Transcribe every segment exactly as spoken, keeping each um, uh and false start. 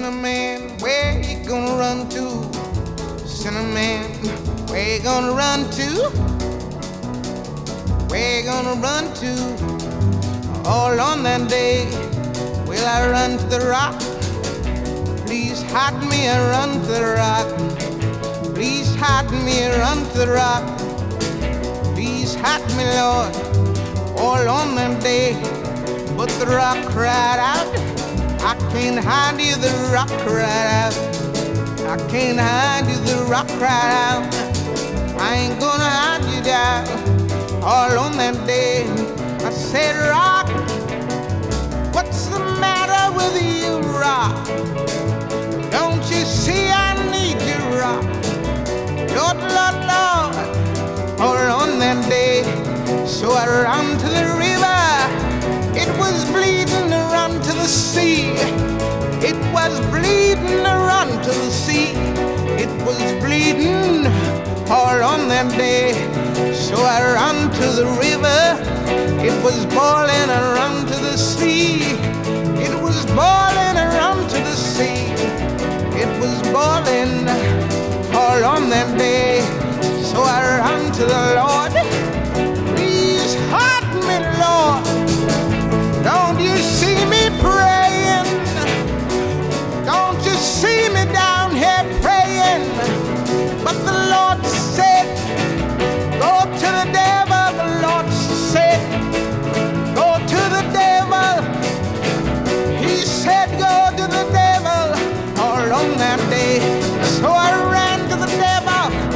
Sinnerman, where you gonna run to? Sinnerman, where you gonna run to? Where you gonna run to? All on that day, will I run to the rock? Please hide me and run to the rock. Please hide me and run to the rock. Please hide me, Lord, all on that day. But the rock cried out, I can't hide you, the rock cried out. I can't hide you, the rock cried out. I ain't gonna hide you down. All on that day, I said, rock, what's the matter with you, rock? Don't you see I need you, rock? Lord, Lord, Lord, all on that day. So I ran to the river, it was bleeding to run to the sea. It was bleeding to run to the sea. It was bleeding all on that day. So I ran to the river, it was boiling, I ran to the sea. It was boiling, I ran to the sea. It was boiling all on that day. So I ran to the Lord. Please hide me, Lord. Don't you see me praying? Don't you see me down here praying? But the Lord said, go to the devil. The Lord said, go to the devil. He said, go to the devil all on that day. So I ran to the devil.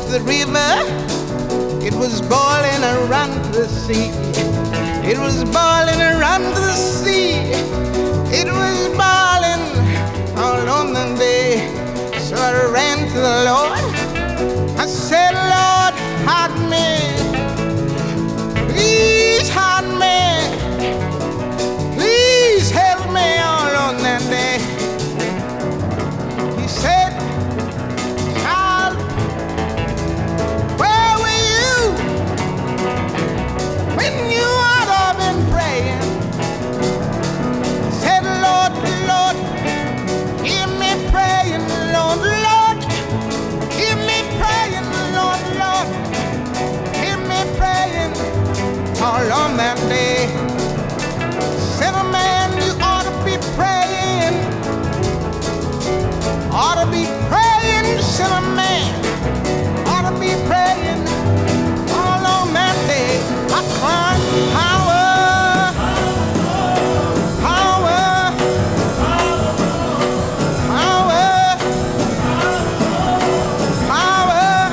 the river, it was boiling around the sea. It was boiling around the sea. It was boiling all on the day. So I ran to the Lord. I said, Lord, hide me. Please hide me. Please help me all on that day. He said, child, where were you when you ought to have been praying? I said, Lord, Lord, hear me praying, Lord, Lord, hear me praying, Lord, Lord, hear me praying all on that day. Said, a man, you ought to be praying, ought to be praying, said a man, ought to be praying all on that day. I cried, power, power, power, power,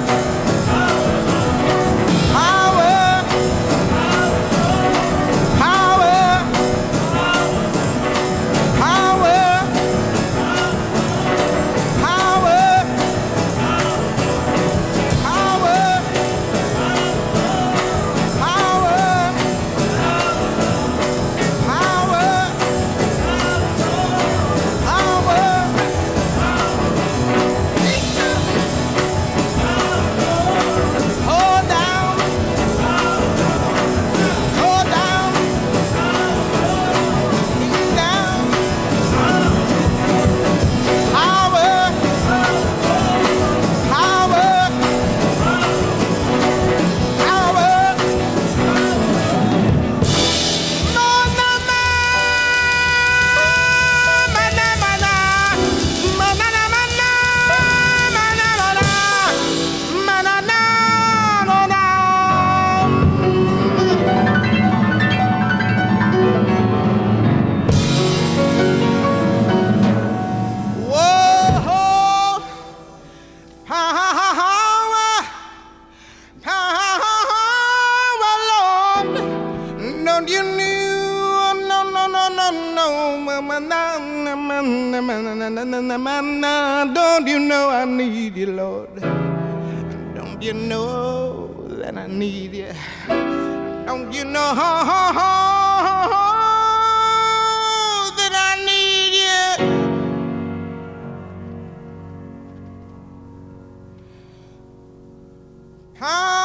Don't you know I need you, Lord? Don't you know that I need you? Don't you know that I need you? Huh?